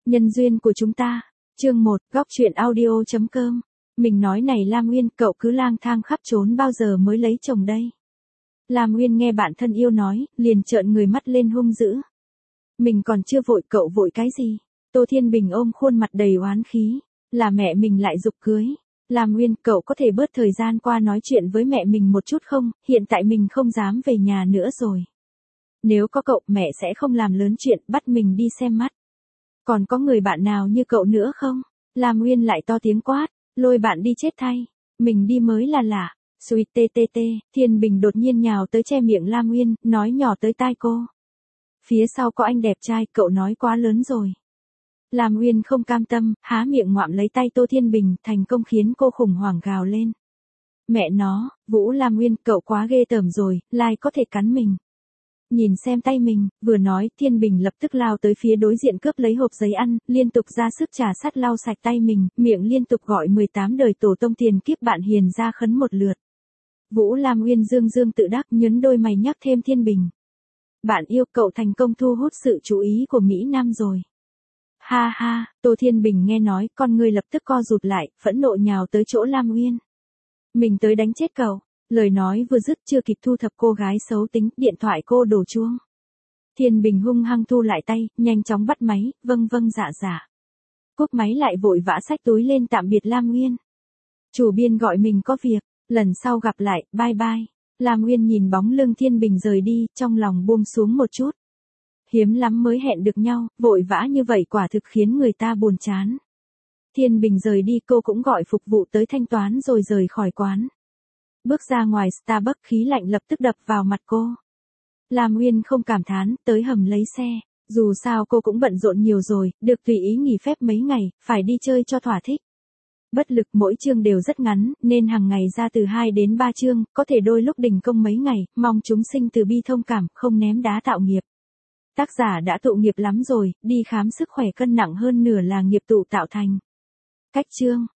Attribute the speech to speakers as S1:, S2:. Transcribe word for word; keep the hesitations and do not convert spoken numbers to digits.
S1: Nhân duyên của chúng ta. Chương một, góc truyện audio chấm com. Mình nói này Lam Nguyên, cậu cứ lang thang khắp trốn bao giờ mới lấy chồng đây? Lam Nguyên nghe bạn thân yêu nói, liền trợn người mắt lên hung dữ. Mình còn chưa vội, cậu vội cái gì? Tô Thiên Bình ôm khuôn mặt đầy oán khí. Là mẹ mình lại giục cưới. Lam Nguyên, cậu có thể bớt thời gian qua nói chuyện với mẹ mình một chút không? Hiện tại mình không dám về nhà nữa rồi. Nếu có cậu, mẹ sẽ không làm lớn chuyện bắt mình đi xem mắt. Còn có người bạn nào như cậu nữa không? Lam Nguyên lại to tiếng quát, lôi bạn đi chết thay. Mình đi mới là lạ. Suýt tê tê tê, Thiên Bình đột nhiên nhào tới che miệng Lam Nguyên, nói nhỏ tới tai cô. Phía sau có anh đẹp trai, cậu nói quá lớn rồi. Lam Nguyên không cam tâm, há miệng ngoạm lấy tay Tô Thiên Bình, thành công khiến cô khủng hoảng gào lên. Mẹ nó, Vũ Lam Nguyên, cậu quá ghê tởm rồi, lai có thể cắn mình. Nhìn xem tay mình, vừa nói, Thiên Bình lập tức lao tới phía đối diện cướp lấy hộp giấy ăn, liên tục ra sức trà sắt lau sạch tay mình, miệng liên tục gọi mười tám đời tổ tông tiền kiếp bạn hiền ra khấn một lượt. Vũ Lam Nguyên dương dương tự đắc, nhấn đôi mày nhắc thêm Thiên Bình. Bạn yêu, cậu thành công thu hút sự chú ý của Mỹ Nam rồi. Ha ha, Tô Thiên Bình nghe nói, con người lập tức co rụt lại, phẫn nộ nhào tới chỗ Lam Nguyên. Mình tới đánh chết cậu. Lời nói vừa dứt chưa kịp thu thập cô gái xấu tính, điện thoại cô đổ chuông. Thiên Bình hung hăng thu lại tay, nhanh chóng bắt máy, vâng vâng dạ dạ. Cúp máy lại vội vã xách túi lên tạm biệt Lam Nguyên. Chủ biên gọi mình có việc, lần sau gặp lại, bye bye. Lam Nguyên nhìn bóng lưng Thiên Bình rời đi, trong lòng buông xuống một chút. Hiếm lắm mới hẹn được nhau, vội vã như vậy quả thực khiến người ta buồn chán. Thiên Bình rời đi, cô cũng gọi phục vụ tới thanh toán rồi rời khỏi quán. Bước ra ngoài Starbucks, khí lạnh lập tức đập vào mặt cô. Lam Nguyên không cảm thán, tới hầm lấy xe. Dù sao cô cũng bận rộn nhiều rồi, được tùy ý nghỉ phép mấy ngày, phải đi chơi cho thỏa thích. Bất lực, mỗi chương đều rất ngắn, nên hàng ngày ra từ hai đến ba chương, có thể đôi lúc đình công mấy ngày, mong chúng sinh từ bi thông cảm, không ném đá tạo nghiệp. Tác giả đã tụ nghiệp lắm rồi, đi khám sức khỏe, cân nặng hơn nửa là nghiệp tụ tạo thành. Cách chương.